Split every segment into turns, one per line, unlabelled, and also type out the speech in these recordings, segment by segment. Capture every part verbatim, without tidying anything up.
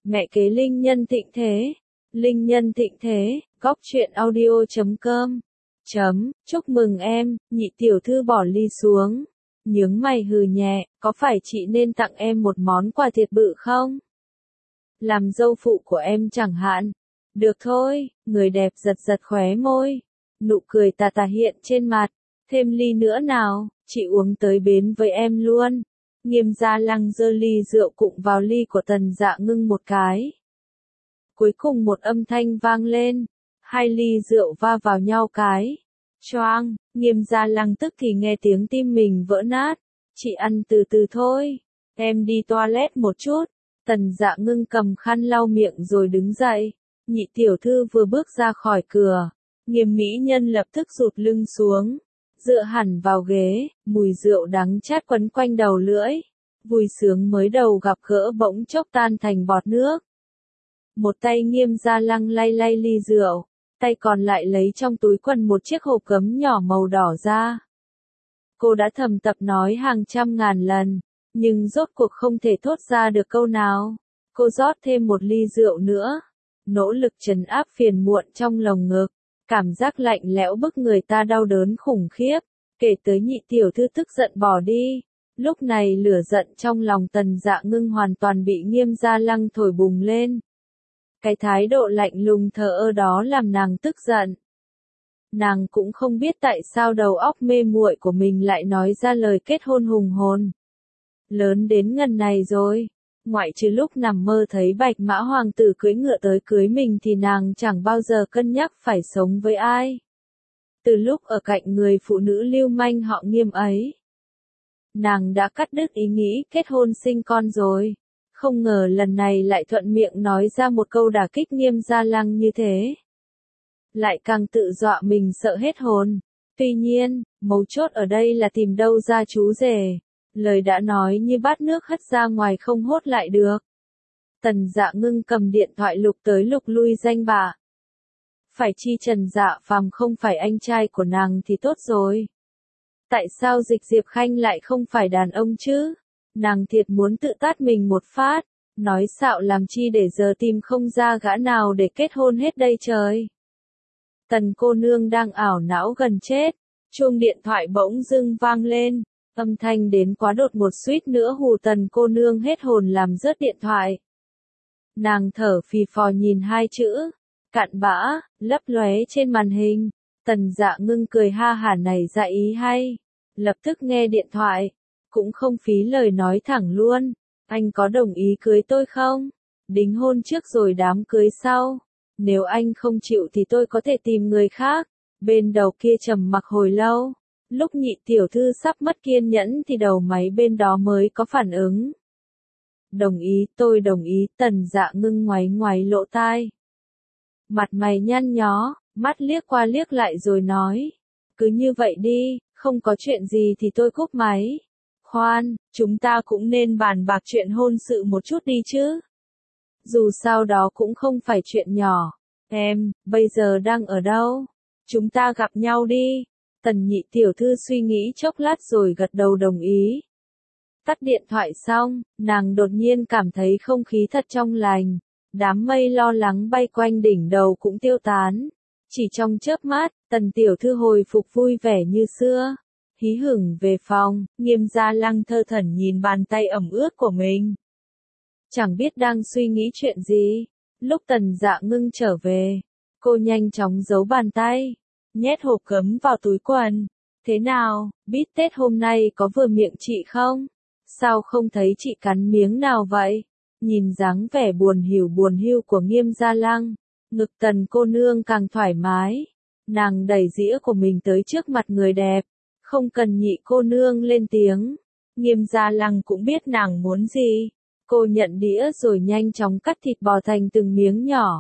Mẹ kế linh nhân thịnh thế. Linh nhân thịnh thế, góc truyện audio chấm com. Chấm, chúc mừng em, nhị tiểu thư bỏ ly xuống. Nhướng mày hừ nhẹ, có phải chị nên tặng em một món quà thiệt bự không? Làm dâu phụ của em chẳng hạn. Được thôi, người đẹp giật giật khóe môi. Nụ cười tà tà hiện trên mặt. Thêm ly nữa nào, chị uống tới bến với em luôn. Nghiêm Gia Lăng giơ ly rượu cụng vào ly của Tần Dạ Ngưng một cái. Cuối cùng một âm thanh vang lên. Hai ly rượu va vào nhau cái. Choang, Nghiêm Gia Lăng tức thì nghe tiếng tim mình vỡ nát. Chị ăn từ từ thôi. Em đi toilet một chút. Tần Dạ Ngưng cầm khăn lau miệng rồi đứng dậy. Nhị tiểu thư vừa bước ra khỏi cửa. Nghiêm mỹ nhân lập tức rụt lưng xuống. Dựa hẳn vào ghế, mùi rượu đắng chát quấn quanh đầu lưỡi. Vui sướng mới đầu gặp gỡ bỗng chốc tan thành bọt nước. Một tay Nghiêm Gia Lăng lay lay ly rượu, tay còn lại lấy trong túi quần một chiếc hộp cấm nhỏ màu đỏ ra. Cô đã thầm tập nói hàng trăm ngàn lần, nhưng rốt cuộc không thể thốt ra được câu nào. Cô rót thêm một ly rượu nữa, nỗ lực trấn áp phiền muộn trong lồng ngực. Cảm giác lạnh lẽo bức người ta đau đớn khủng khiếp, kể tới nhị tiểu thư tức giận bỏ đi. Lúc này lửa giận trong lòng Tần Dạ Ngưng hoàn toàn bị Nghiêm Gia Lăng thổi bùng lên. Cái thái độ lạnh lùng thờ ơ đó làm nàng tức giận. Nàng cũng không biết tại sao đầu óc mê muội của mình lại nói ra lời kết hôn hùng hồn. Lớn đến ngần này rồi. Ngoại trừ lúc nằm mơ thấy Bạch Mã Hoàng tử cưỡi ngựa tới cưới mình thì nàng chẳng bao giờ cân nhắc phải sống với ai. Từ lúc ở cạnh người phụ nữ lưu manh họ Nghiêm ấy, nàng đã cắt đứt ý nghĩ kết hôn sinh con rồi. Không ngờ lần này lại thuận miệng nói ra một câu đả kích Nghiêm Gia Lăng như thế. Lại càng tự dọa mình sợ hết hồn. Tuy nhiên, mấu chốt ở đây là tìm đâu ra chú rể. Lời đã nói như bát nước hất ra ngoài không hốt lại được. Tần Dạ Ngưng cầm điện thoại lục tới lục lui danh bạ. Phải chi Trần Dạ Phàm không phải anh trai của nàng thì tốt rồi. Tại sao Dịch Diệp Khanh lại không phải đàn ông chứ? Nàng thiệt muốn tự tát mình một phát. Nói xạo làm chi để giờ tìm không ra gã nào để kết hôn hết đây trời. Tần cô nương đang ảo não gần chết. Chuông điện thoại bỗng dưng vang lên. Âm thanh đến quá đột một suýt nữa hù Tần cô nương hết hồn làm rớt điện thoại. Nàng thở phì phò nhìn hai chữ, cặn bã, lấp lóe trên màn hình. Tần Dạ Ngưng cười ha hả này ra ý hay. Lập tức nghe điện thoại, cũng không phí lời nói thẳng luôn. Anh có đồng ý cưới tôi không? Đính hôn trước rồi đám cưới sau. Nếu anh không chịu thì tôi có thể tìm người khác. Bên đầu kia trầm mặc hồi lâu. Lúc nhị tiểu thư sắp mất kiên nhẫn thì đầu máy bên đó mới có phản ứng. Đồng ý, tôi đồng ý, Tần Dạ Ngưng ngoáy ngoáy lỗ tai. Mặt mày nhăn nhó, mắt liếc qua liếc lại rồi nói. Cứ như vậy đi, không có chuyện gì thì tôi cúp máy. Khoan, chúng ta cũng nên bàn bạc chuyện hôn sự một chút đi chứ. Dù sao đó cũng không phải chuyện nhỏ. Em, bây giờ đang ở đâu? Chúng ta gặp nhau đi. Tần nhị tiểu thư suy nghĩ chốc lát rồi gật đầu đồng ý. Tắt điện thoại xong, nàng đột nhiên cảm thấy không khí thật trong lành. Đám mây lo lắng bay quanh đỉnh đầu cũng tiêu tán. Chỉ trong chớp mắt, Tần tiểu thư hồi phục vui vẻ như xưa. Hí hửng về phòng, Nghiêm Gia Lăng thơ thẩn nhìn bàn tay ẩm ướt của mình. Chẳng biết đang suy nghĩ chuyện gì. Lúc Tần Dạ Ngưng trở về, cô nhanh chóng giấu bàn tay. Nhét hộp cấm vào túi quần. Thế nào, biết Tết hôm nay có vừa miệng chị không? Sao không thấy chị cắn miếng nào vậy? Nhìn dáng vẻ buồn hiểu buồn hiu của Nghiêm Gia Lăng, ngực Tần cô nương càng thoải mái. Nàng đẩy dĩa của mình tới trước mặt người đẹp. Không cần nhị cô nương lên tiếng. Nghiêm Gia Lăng cũng biết nàng muốn gì. Cô nhận đĩa rồi nhanh chóng cắt thịt bò thành từng miếng nhỏ.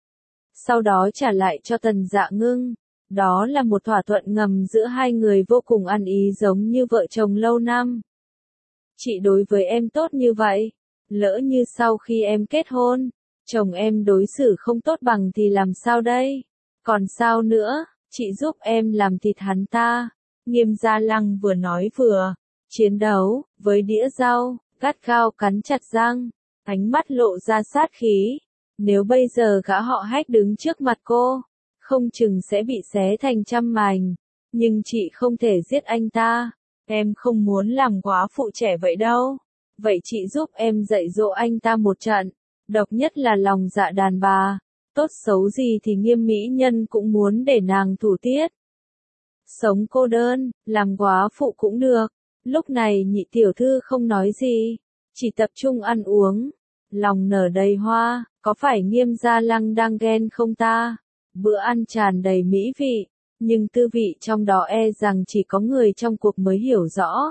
Sau đó trả lại cho Tần Dạ Ngưng. Đó là một thỏa thuận ngầm giữa hai người vô cùng ăn ý giống như vợ chồng lâu năm. Chị đối với em tốt như vậy. Lỡ như sau khi em kết hôn, chồng em đối xử không tốt bằng thì làm sao đây? Còn sao nữa, chị giúp em làm thịt hắn ta. Nghiêm Gia Lăng vừa nói vừa chiến đấu với đĩa rau, gắt gao cắn chặt răng. ánh mắt lộ ra sát khí. Nếu bây giờ gã họ Hách đứng trước mặt cô, không chừng sẽ bị xé thành trăm mảnh. Nhưng chị không thể giết anh ta. Em không muốn làm góa phụ trẻ vậy đâu. Vậy chị giúp em dạy dỗ anh ta một trận. Độc nhất là lòng dạ đàn bà. Tốt xấu gì thì Nghiêm mỹ nhân cũng muốn để nàng thủ tiết. Sống cô đơn, làm góa phụ cũng được. Lúc này nhị tiểu thư không nói gì, chỉ tập trung ăn uống. Lòng nở đầy hoa, có phải Nghiêm Gia Lăng đang ghen không ta? Bữa ăn tràn đầy mỹ vị, nhưng tư vị trong đó e rằng chỉ có người trong cuộc mới hiểu rõ.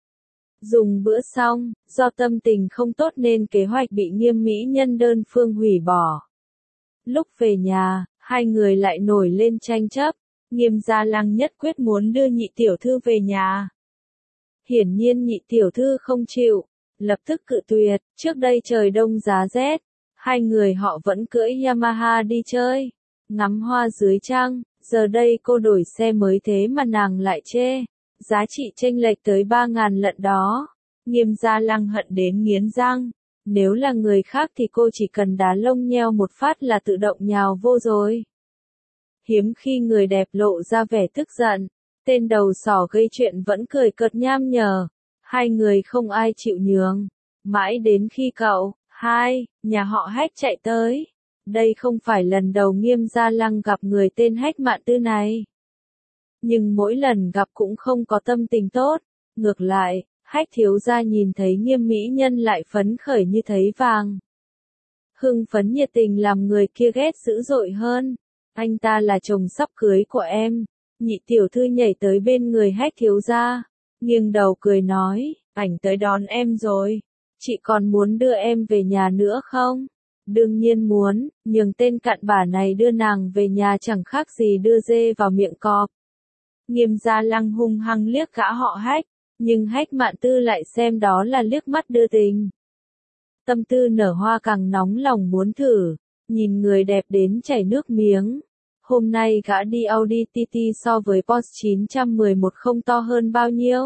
Dùng bữa xong, do tâm tình không tốt nên kế hoạch bị Nghiêm mỹ nhân đơn phương hủy bỏ. Lúc về nhà, hai người lại nổi lên tranh chấp. Nghiêm Gia Lăng nhất quyết muốn đưa nhị tiểu thư về nhà. Hiển nhiên nhị tiểu thư không chịu, lập tức cự tuyệt. Trước đây trời đông giá rét, hai người họ vẫn cưỡi Yamaha đi chơi, ngắm hoa dưới trăng. Giờ đây cô đổi xe mới thế mà nàng lại chê, giá trị chênh lệch tới ba ngàn lận đó. Nghiêm Gia Lăng hận đến nghiến răng. Nếu là người khác thì cô chỉ cần đá lông nheo một phát là tự động nhào vô rồi. Hiếm khi người đẹp lộ ra vẻ tức giận, tên đầu sỏ gây chuyện vẫn cười cợt nham nhở. Hai người không ai chịu nhường. Mãi đến khi cậu, hai, nhà họ Hách chạy tới. Đây không phải lần đầu Nghiêm Gia Lăng gặp người tên Hách Mạn Tư này. Nhưng mỗi lần gặp cũng không có tâm tình tốt. Ngược lại, Hách thiếu gia nhìn thấy Nghiêm mỹ nhân lại phấn khởi như thấy vàng. Hưng phấn nhiệt tình làm người kia ghét dữ dội hơn. Anh ta là chồng sắp cưới của em. Nhị tiểu thư nhảy tới bên người Hách thiếu gia, nghiêng đầu cười nói, ảnh tới đón em rồi. Chị còn muốn đưa em về nhà nữa không? Đương nhiên muốn, nhưng tên cặn bã này đưa nàng về nhà chẳng khác gì đưa dê vào miệng cọp. Nghiêm Gia Lăng hung hăng liếc gã họ Hách, nhưng Hách Mạn Tư lại xem đó là liếc mắt đưa tình. Tâm tư nở hoa càng nóng lòng muốn thử, nhìn người đẹp đến chảy nước miếng. Hôm nay gã đi Audi tê tê so với Porsche chín một một không to hơn bao nhiêu?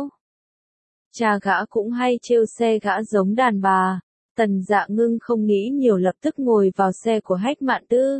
Cha gã cũng hay trêu xe gã giống đàn bà. Tần Dạ Ngưng không nghĩ nhiều lập tức ngồi vào xe của Hách Mạn Tư.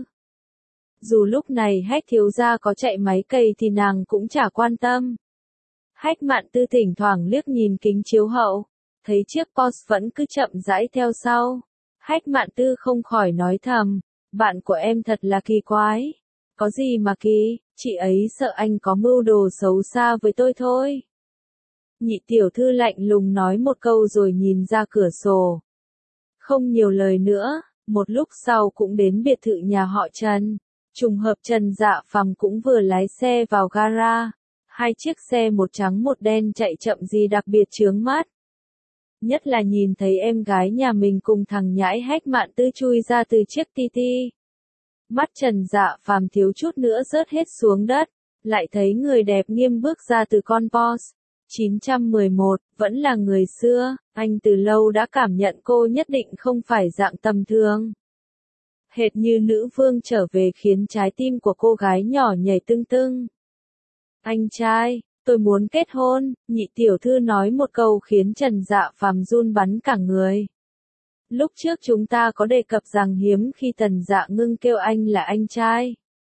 Dù lúc này Hách thiếu gia có chạy máy cày thì nàng cũng chả quan tâm. Hách Mạn Tư thỉnh thoảng liếc nhìn kính chiếu hậu, thấy chiếc Porsche vẫn cứ chậm rãi theo sau. Hách Mạn Tư không khỏi nói thầm, bạn của em thật là kỳ quái. Có gì mà kỳ, chị ấy sợ anh có mưu đồ xấu xa với tôi thôi. Nhị tiểu thư lạnh lùng nói một câu rồi nhìn ra cửa sổ. Không nhiều lời nữa, một lúc sau cũng đến biệt thự nhà họ Trần. Trùng hợp Trần Dạ Phàm cũng vừa lái xe vào gara. Hai chiếc xe một trắng một đen chạy chậm gì đặc biệt chướng mắt. Nhất là nhìn thấy em gái nhà mình cùng thằng nhãi Hách Mạn Tư chui ra từ chiếc tê tê. Mắt Trần Dạ Phàm thiếu chút nữa rớt hết xuống đất, lại thấy người đẹp Nghiêm bước ra từ con Porsche chín một một, vẫn là người xưa, anh từ lâu đã cảm nhận cô nhất định không phải dạng tầm thường. Hệt như nữ vương trở về khiến trái tim của cô gái nhỏ nhảy tưng tưng. Anh trai, tôi muốn kết hôn, nhị tiểu thư nói một câu khiến Trần Dạ Phàm run bắn cả người. Lúc trước chúng ta có đề cập rằng hiếm khi Tần Dạ Ngưng kêu anh là anh trai.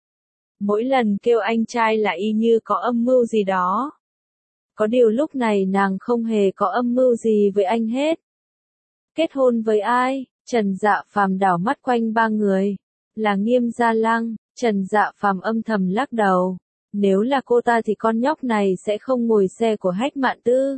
Mỗi lần kêu anh trai là y như có âm mưu gì đó. Có điều lúc này nàng không hề có âm mưu gì với anh hết. Kết hôn với ai? Trần Dạ Phàm đảo mắt quanh ba người. Là Nghiêm Gia Lăng. Trần Dạ Phàm âm thầm lắc đầu. Nếu là cô ta thì con nhóc này sẽ không ngồi xe của Hách Mạn Tư.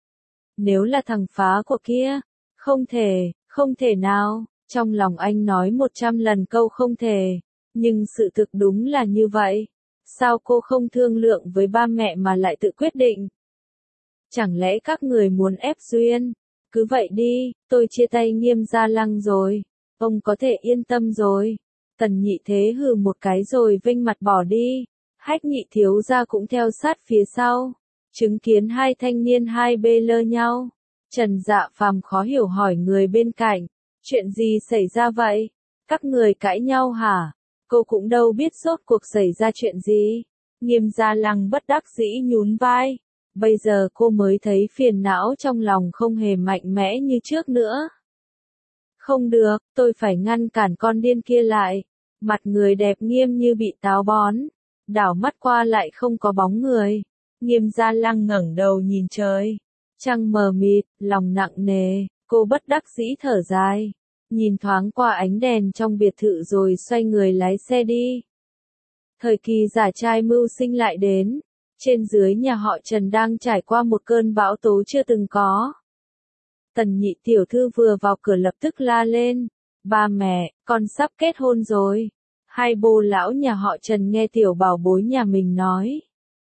Nếu là thằng phá của kia, không thể, không thể nào. Trong lòng anh nói một trăm lần câu không thể. Nhưng sự thực đúng là như vậy. Sao cô không thương lượng với ba mẹ mà lại tự quyết định? Chẳng lẽ các người muốn ép duyên? Cứ vậy đi, tôi chia tay Nghiêm Gia Lăng rồi. Ông có thể yên tâm rồi. Tần nhị thế hừ một cái rồi vênh mặt bỏ đi. Hách nhị thiếu gia cũng theo sát phía sau. Chứng kiến hai thanh niên hai bê lơ nhau. Trần Dạ Phàm khó hiểu hỏi người bên cạnh. Chuyện gì xảy ra vậy? Các người cãi nhau hả? Cô cũng đâu biết rốt cuộc xảy ra chuyện gì. Nghiêm Gia Lăng bất đắc dĩ nhún vai. Bây giờ cô mới thấy phiền não trong lòng không hề mạnh mẽ như trước nữa. Không được, tôi phải ngăn cản con điên kia lại. Mặt người đẹp Nghiêm như bị táo bón, đảo mắt qua lại không có bóng người. Nghiêm Gia Lăng ngẩng đầu nhìn trời, trăng mờ mịt, lòng nặng nề, cô bất đắc dĩ thở dài, nhìn thoáng qua ánh đèn trong biệt thự rồi xoay người lái xe đi. Thời kỳ giả trai mưu sinh lại đến, trên dưới nhà họ Trần đang trải qua một cơn bão tố chưa từng có. Tần nhị tiểu thư vừa vào cửa lập tức la lên, ba mẹ, con sắp kết hôn rồi. Hai bô lão nhà họ Trần nghe tiểu bảo bối nhà mình nói.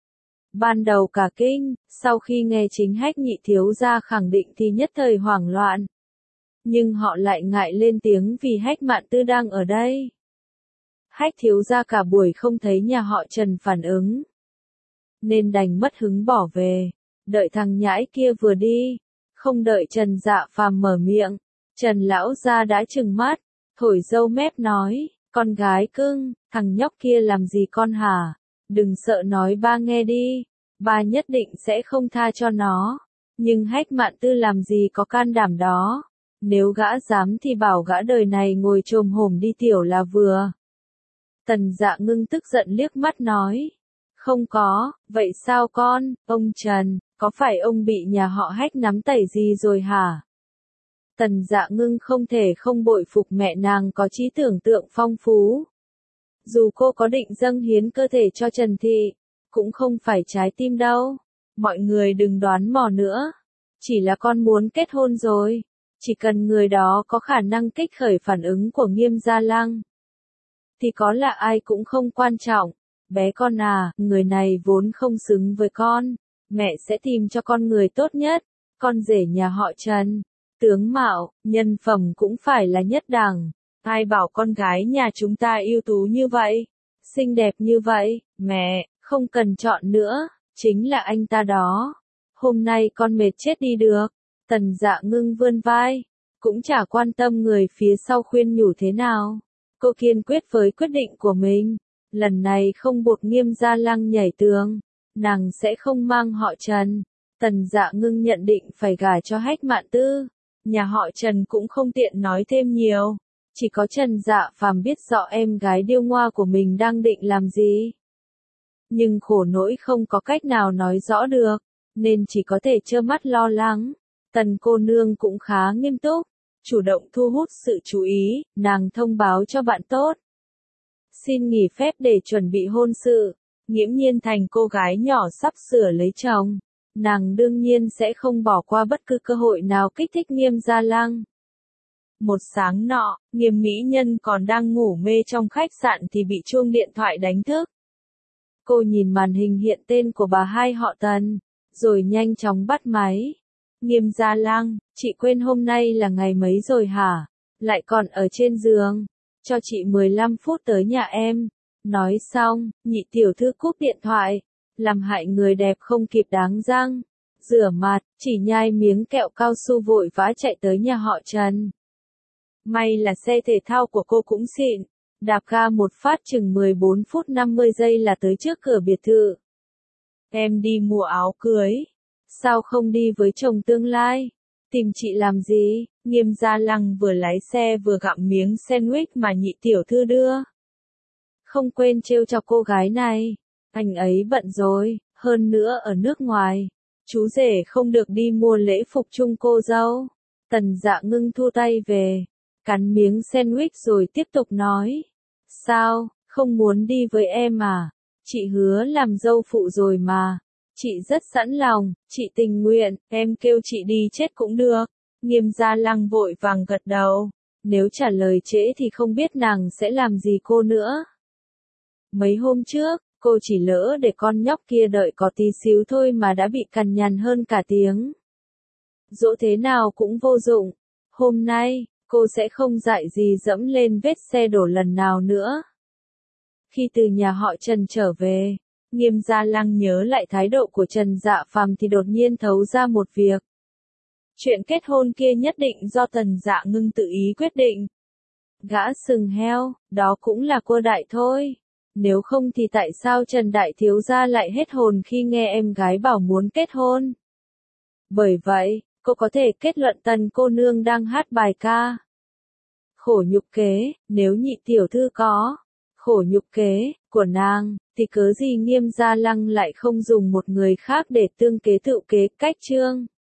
Ban đầu cả kinh, sau khi nghe chính Hách nhị thiếu gia khẳng định thì nhất thời hoảng loạn. Nhưng họ lại ngại lên tiếng vì Hách Mạn Tư đang ở đây. Hách thiếu gia cả buổi không thấy nhà họ Trần phản ứng, nên đành mất hứng bỏ về, đợi thằng nhãi kia vừa đi, không đợi Trần Dạ Phàm mở miệng, Trần lão gia đã trừng mắt, thổi râu mép nói, con gái cưng, thằng nhóc kia làm gì con hả? Đừng sợ nói ba nghe đi, ba nhất định sẽ không tha cho nó. Nhưng Hách Mạn Tư làm gì có can đảm đó, nếu gã dám thì bảo gã đời này ngồi chồm hổm đi tiểu là vừa. Tần Dạ Ngưng tức giận liếc mắt nói, không có, vậy sao con, ông Trần, có phải ông bị nhà họ Hách nắm tẩy gì rồi hả? Tần Dạ Ngưng không thể không bội phục mẹ nàng có trí tưởng tượng phong phú. Dù cô có định dâng hiến cơ thể cho Trần Thị, cũng không phải trái tim đâu. Mọi người đừng đoán mò nữa. Chỉ là con muốn kết hôn rồi. Chỉ cần người đó có khả năng kích khởi phản ứng của Nghiêm Gia Lăng, thì có là ai cũng không quan trọng. Bé con à, người này vốn không xứng với con. Mẹ sẽ tìm cho con người tốt nhất. Con rể nhà họ Trần, tướng mạo, nhân phẩm cũng phải là nhất đẳng. Ai bảo con gái nhà chúng ta ưu tú như vậy, xinh đẹp như vậy, mẹ, không cần chọn nữa, chính là anh ta đó. Hôm nay con mệt chết đi được. Tần Dạ Ngưng vươn vai, cũng chả quan tâm người phía sau khuyên nhủ thế nào. Cô kiên quyết với quyết định của mình, lần này không buộc Nghiêm Gia Lăng nhảy tường, nàng sẽ không mang họ Trần. Tần Dạ Ngưng nhận định phải gả cho Hách Mạn Tư, nhà họ Trần cũng không tiện nói thêm nhiều. Chỉ có Trần Dạ Phàm biết rõ em gái điêu ngoa của mình đang định làm gì. Nhưng khổ nỗi không có cách nào nói rõ được, nên chỉ có thể trơ mắt lo lắng. Tần cô nương cũng khá nghiêm túc, chủ động thu hút sự chú ý, nàng thông báo cho bạn tốt. Xin nghỉ phép để chuẩn bị hôn sự, nghiễm nhiên thành cô gái nhỏ sắp sửa lấy chồng. Nàng đương nhiên sẽ không bỏ qua bất cứ cơ hội nào kích thích Nghiêm Gia Lăng. Một sáng nọ, Nghiêm mỹ nhân còn đang ngủ mê trong khách sạn thì bị chuông điện thoại đánh thức. Cô nhìn màn hình hiện tên của bà hai họ Tần, rồi nhanh chóng bắt máy. Nghiêm Gia Lăng, chị quên hôm nay là ngày mấy rồi hả? Lại còn ở trên giường. Cho chị mười lăm phút tới nhà em. Nói xong, nhị tiểu thư cúp điện thoại, làm hại người đẹp không kịp đáng răng. Rửa mặt, chỉ nhai miếng kẹo cao su vội vã chạy tới nhà họ Trần. May là xe thể thao của cô cũng xịn, đạp ga một phát chừng mười bốn phút năm mươi giây là tới trước cửa biệt thự. Em đi mua áo cưới. Sao không đi với chồng tương lai? Tìm chị làm gì? Nghiêm Gia Lăng vừa lái xe vừa gặm miếng sandwich mà nhị tiểu thư đưa. Không quên trêu chọc cô gái này. Anh ấy bận rồi, hơn nữa ở nước ngoài. Chú rể không được đi mua lễ phục chung cô dâu. Tần Dạ Ngưng thu tay về, cắn miếng sandwich rồi tiếp tục nói. Sao, không muốn đi với em à? Chị hứa làm dâu phụ rồi mà. Chị rất sẵn lòng, chị tình nguyện, em kêu chị đi chết cũng được. Nghiêm Gia Lăng vội vàng gật đầu. Nếu trả lời trễ thì không biết nàng sẽ làm gì cô nữa. Mấy hôm trước, cô chỉ lỡ để con nhóc kia đợi có tí xíu thôi mà đã bị cằn nhằn hơn cả tiếng. Dỗ thế nào cũng vô dụng. Hôm nay, cô sẽ không dại gì dẫm lên vết xe đổ lần nào nữa. Khi từ nhà họ Trần trở về, Nghiêm Gia Lăng nhớ lại thái độ của Trần Dạ Phàm thì đột nhiên thấu ra một việc. Chuyện kết hôn kia nhất định do Tần Dạ Ngưng tự ý quyết định. Gã sừng heo, đó cũng là cô đại thôi. Nếu không thì tại sao Trần Đại Thiếu Gia lại hết hồn khi nghe em gái bảo muốn kết hôn? Bởi vậy, cô có thể kết luận Tần cô nương đang hát bài ca khổ nhục kế, nếu nhị tiểu thư có khổ nhục kế của nàng, thì cớ gì Nghiêm Gia Lăng lại không dùng một người khác để tương kế tự kế cách chương.